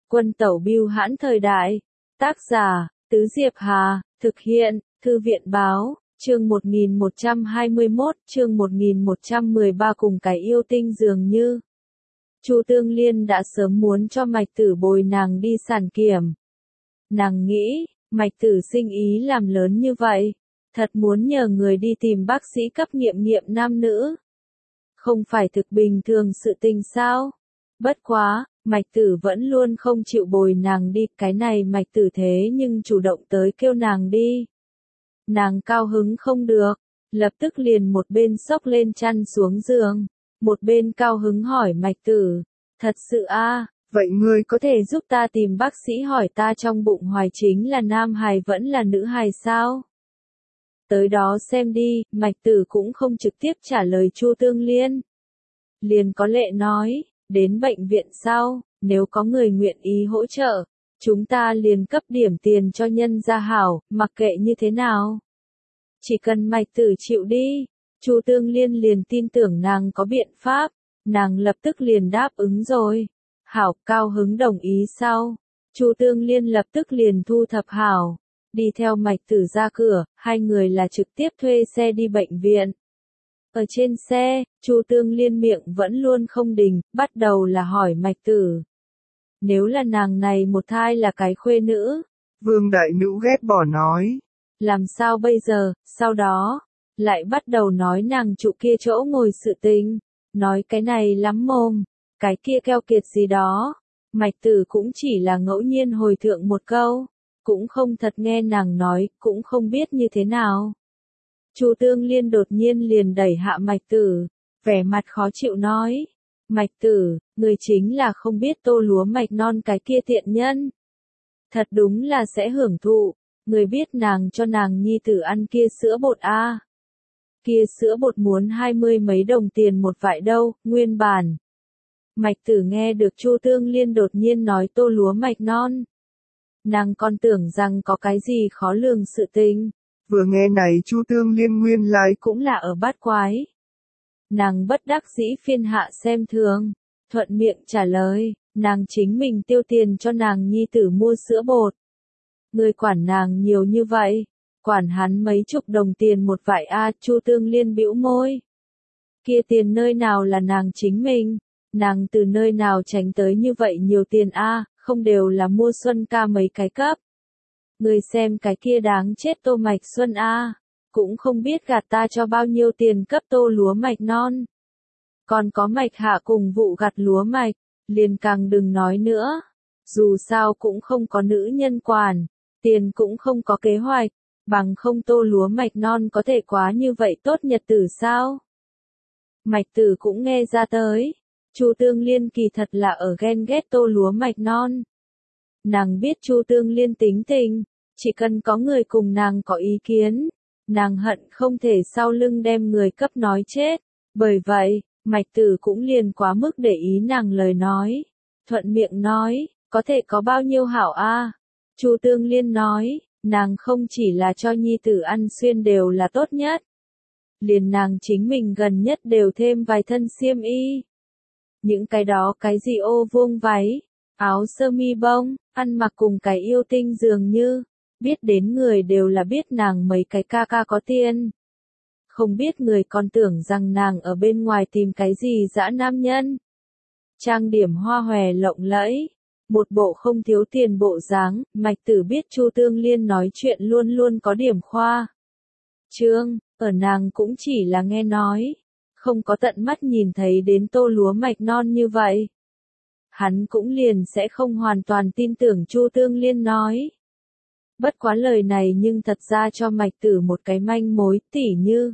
Quân tẩu bưu hãn thời đại. Tác giả, Tứ Diệp Hà, thực hiện, Thư viện báo, chương 1121, chương 1113 cùng cái yêu tinh dường như. Chu Tương Liên đã sớm muốn cho Mạch Tử bồi nàng đi sản kiểm. Nàng nghĩ, Mạch Tử sinh ý làm lớn như vậy, thật muốn nhờ người đi tìm bác sĩ cấp nghiệm nam nữ. Không phải thực bình thường sự tình sao? Bất quá, Mạch Tử vẫn luôn không chịu bồi nàng đi, cái này Mạch Tử thế nhưng chủ động tới kêu nàng đi. Nàng cao hứng không được, lập tức liền một bên xốc lên chăn xuống giường, một bên cao hứng hỏi Mạch Tử, thật sự a, vậy ngươi có thể giúp ta tìm bác sĩ hỏi ta trong bụng hoài chính là nam hài vẫn là nữ hài sao? Tới đó xem đi, Mạch Tử cũng không trực tiếp trả lời Chu Tương Liên. Liền có lệ nói, đến bệnh viện sau, nếu có người nguyện ý hỗ trợ, chúng ta liền cấp điểm tiền cho nhân gia hảo, mặc kệ như thế nào. Chỉ cần Mạch Tử chịu đi, Chu Tương Liên liền tin tưởng nàng có biện pháp, nàng lập tức liền đáp ứng rồi. Hảo, cao hứng đồng ý sau, Chu Tương Liên lập tức liền thu thập hảo, đi theo Mạch Tử ra cửa, hai người là trực tiếp thuê xe đi bệnh viện. Ở trên xe, Chu Tương Liên miệng vẫn luôn không đình, bắt đầu là hỏi Mạch Tử. Nếu là nàng này một thai là cái khuê nữ, Vương Đại Nữ ghét bỏ nói. làm sao bây giờ, sau đó, lại bắt đầu nói nàng trụ kia chỗ ngồi sự tình, nói cái này lắm mồm, cái kia keo kiệt gì đó. Mạch Tử cũng chỉ là ngẫu nhiên hồi thượng một câu, cũng không thật nghe nàng nói, cũng không biết như thế nào. Chu Tương Liên đột nhiên liền đẩy hạ Mạch Tử, vẻ mặt khó chịu nói, Mạch Tử, người chính là không biết tô lúa mạch non cái kia tiện nhân. Thật đúng là sẽ hưởng thụ, người biết nàng cho nàng nhi tử ăn kia sữa bột a. Kia sữa bột muốn 20 mấy đồng tiền một vại đâu, nguyên bản. Mạch Tử nghe được Chu Tương Liên đột nhiên nói tô lúa mạch non. Nàng còn tưởng rằng có cái gì khó lường sự tình. Vừa nghe này Chu Tương Liên nguyên lai cũng là ở bát quái. Nàng bất đắc dĩ phiên hạ xem thường, thuận miệng trả lời, nàng chính mình tiêu tiền cho nàng nhi tử mua sữa bột. Người quản nàng nhiều như vậy, quản hắn mấy chục đồng tiền một vại a. Chu Tương Liên bĩu môi. Kia tiền nơi nào là nàng chính mình, nàng từ nơi nào tránh tới như vậy nhiều tiền a, không đều là mua Xuân ca mấy cái cấp. Người xem cái kia đáng chết Tô Mạch Xuân a, cũng không biết gạt ta cho bao nhiêu tiền cấp tô lúa mạch non. Còn có Mạch Hạ cùng vụ gặt lúa mạch, liền càng đừng nói nữa. Dù sao cũng không có nữ nhân quản, tiền cũng không có kế hoạch, bằng không tô lúa mạch non có thể quá như vậy tốt nhật tử sao? Mạch Tử cũng nghe ra tới, Chu Tương Liên kỳ thật là ở ghen ghét tô lúa mạch non. Nàng biết Chu Tương Liên tính tình, chỉ cần có người cùng nàng có ý kiến, nàng hận không thể sau lưng đem người cấp nói chết. Bởi vậy, Mạch Tử cũng liền quá mức để ý nàng lời nói. Thuận miệng nói, có thể có bao nhiêu hảo a? Chu Tương Liên nói, nàng không chỉ là cho nhi tử ăn xuyên đều là tốt nhất. Liền nàng chính mình gần nhất đều thêm vài thân xiêm y. Những cái đó cái gì ô vuông váy, áo sơ mi bông, ăn mặc cùng cái yêu tinh dường như, biết đến người đều là biết nàng mấy cái ca ca có tiền. Không biết người còn tưởng rằng nàng ở bên ngoài tìm cái gì dã nam nhân. Trang điểm hoa hòe lộng lẫy, một bộ không thiếu tiền bộ dáng, Mạch Tử biết Chu Tương Liên nói chuyện luôn luôn có điểm khoa trương, ở nàng cũng chỉ là nghe nói, không có tận mắt nhìn thấy đến tô lúa mạch non như vậy. Hắn cũng liền sẽ không hoàn toàn tin tưởng Chu Tương Liên nói. Bất quá lời này nhưng thật ra cho Mạch Tử một cái manh mối, tỉ như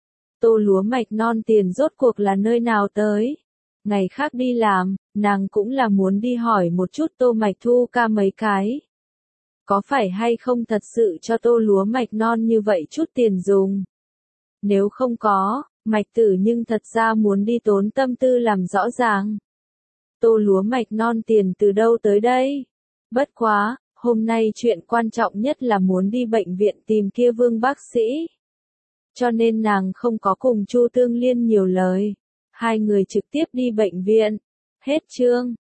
tô lúa mạch non tiền rốt cuộc là nơi nào tới. Ngày khác đi làm, nàng cũng là muốn đi hỏi một chút Tô Mạch Thu ca mấy cái. Có phải hay không thật sự cho tô lúa mạch non như vậy chút tiền dùng? Nếu không có, Mạch Tử nhưng thật ra muốn đi tốn tâm tư làm rõ ràng. Tô lúa mạch non tiền từ đâu tới đây? Bất quá, hôm nay chuyện quan trọng nhất là muốn đi bệnh viện tìm kia Vương bác sĩ. Cho nên nàng không có cùng Chu Tương Liên nhiều lời. Hai người trực tiếp đi bệnh viện. Hết chương.